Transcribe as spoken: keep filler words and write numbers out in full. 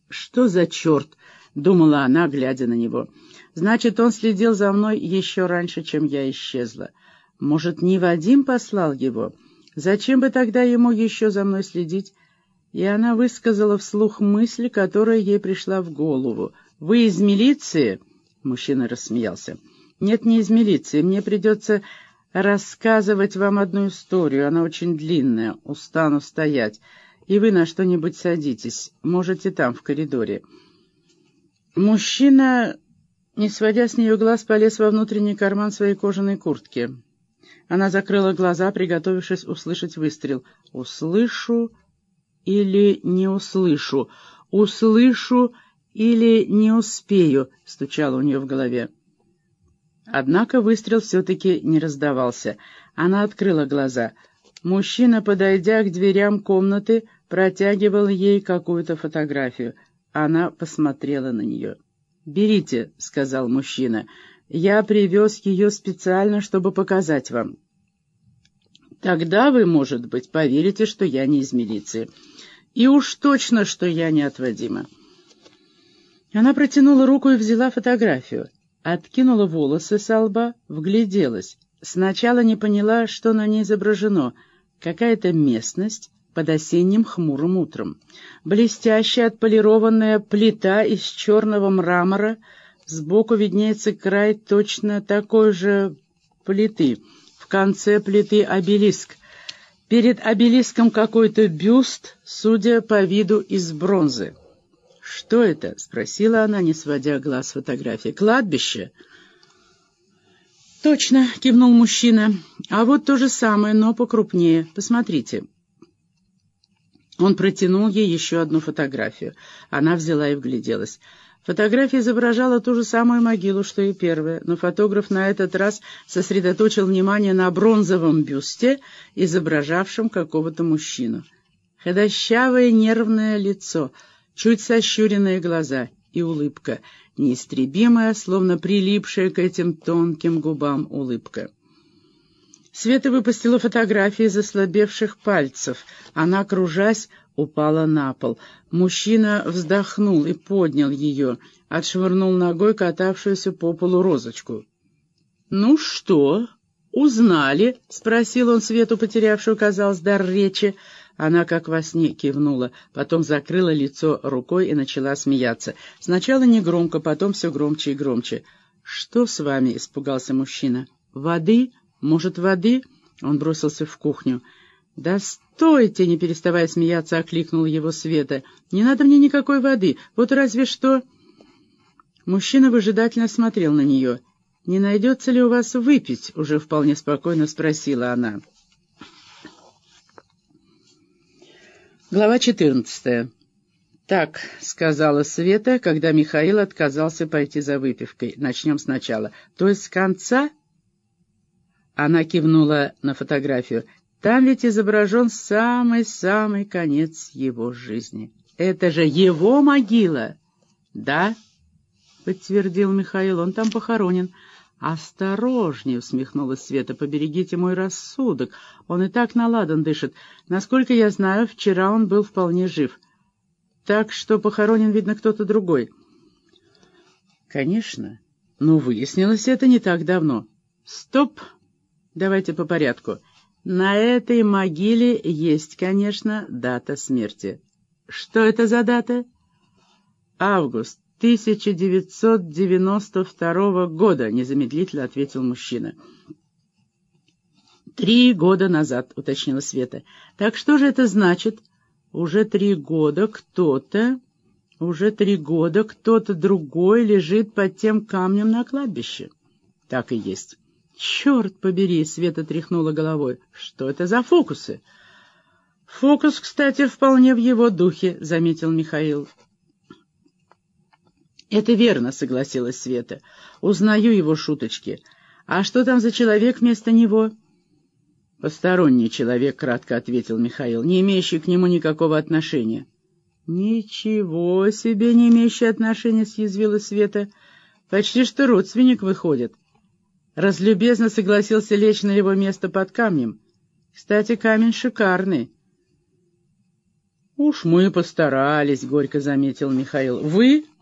«Что за черт?» — думала она, глядя на него. «Значит, он следил за мной еще раньше, чем я исчезла. Может, не Вадим послал его? Зачем бы тогда ему еще за мной следить?» И она высказала вслух мысль, которая ей пришла в голову. «Вы из милиции?» — мужчина рассмеялся. «Нет, не из милиции. Мне придется рассказывать вам одну историю. Она очень длинная. Устану стоять. И вы на что-нибудь садитесь. Можете там, в коридоре». Мужчина, не сводя с нее глаз, полез во внутренний карман своей кожаной куртки. Она закрыла глаза, приготовившись услышать выстрел. «Услышу или не услышу? Услышу или не успею?» — стучало у нее в голове. Однако выстрел все-таки не раздавался. Она открыла глаза. Мужчина, подойдя к дверям комнаты, протягивал ей какую-то фотографию. Она посмотрела на нее. «Берите», — сказал мужчина. «Я привез ее специально, чтобы показать вам. Тогда вы, может быть, поверите, что я не из милиции. И уж точно, что я не от Вадима». Она протянула руку и взяла фотографию. Откинула волосы со лба, вгляделась. Сначала не поняла, что на ней изображено. Какая-то местность под осенним хмурым утром. Блестящая отполированная плита из черного мрамора. Сбоку виднеется край точно такой же плиты. В конце плиты обелиск. Перед обелиском какой-то бюст, судя по виду, из бронзы. «Что это?» — спросила она, не сводя глаз с фотографии. «Кладбище?» «Точно», — кивнул мужчина. «А вот то же самое, но покрупнее. Посмотрите». Он протянул ей еще одну фотографию. Она взяла и вгляделась. Фотография изображала ту же самую могилу, что и первая, но фотограф на этот раз сосредоточил внимание на бронзовом бюсте, изображавшем какого-то мужчину. Худощавое нервное лицо, чуть сощуренные глаза и улыбка, неистребимая, словно прилипшая к этим тонким губам улыбка. Света выпустила фотографии из ослабевших пальцев. Она, кружась, упала на пол. Мужчина вздохнул и поднял ее, отшвырнул ногой катавшуюся по полу розочку. «Ну что, узнали?» — спросил он Свету, потерявшую, казалось, дар речи. Она, как во сне, кивнула, потом закрыла лицо рукой и начала смеяться. Сначала негромко, потом все громче и громче. «Что с вами?» — испугался мужчина. «Воды? Может, воды?» Он бросился в кухню. «Да стойте!» — не переставая смеяться, окликнула его Света. «Не надо мне никакой воды, вот разве что...» Мужчина выжидательно смотрел на нее. «Не найдется ли у вас выпить?» — уже вполне спокойно спросила она. Глава четырнадцатая. «Так», — сказала Света, когда Михаил отказался пойти за выпивкой. «Начнем сначала. То есть с конца?» Она кивнула на фотографию. «Там ведь изображен самый-самый конец его жизни. Это же его могила!» «Да», — подтвердил Михаил, — «он там похоронен». «Осторожнее», — усмехнулась Света, — «поберегите мой рассудок. Он и так наладан дышит. Насколько я знаю, вчера он был вполне жив. Так что похоронен, видно, кто-то другой». «Конечно. Но выяснилось это не так давно». «Стоп! Давайте по порядку. На этой могиле есть, конечно, дата смерти». «Что это за дата?» «Август тысяча девятьсот девяносто второго года», — незамедлительно ответил мужчина. «Три года назад», — уточнила Света. «Так что же это значит? Уже три года кто-то, уже три года кто-то другой лежит под тем камнем на кладбище». «Так и есть». «Черт побери!» — Света тряхнула головой. «Что это за фокусы?» «Фокус, кстати, вполне в его духе», — заметил Михаил. «Это верно», — согласилась Света. «Узнаю его шуточки. А что там за человек вместо него?» «Посторонний человек», — кратко ответил Михаил, «не имеющий к нему никакого отношения». «Ничего себе, не имеющий отношения», — съязвила Света. «Почти что родственник выходит». Разлюбезно согласился лечь на его место под камнем. Кстати, камень шикарный. «Уж мы постарались», — горько заметил Михаил. «Вы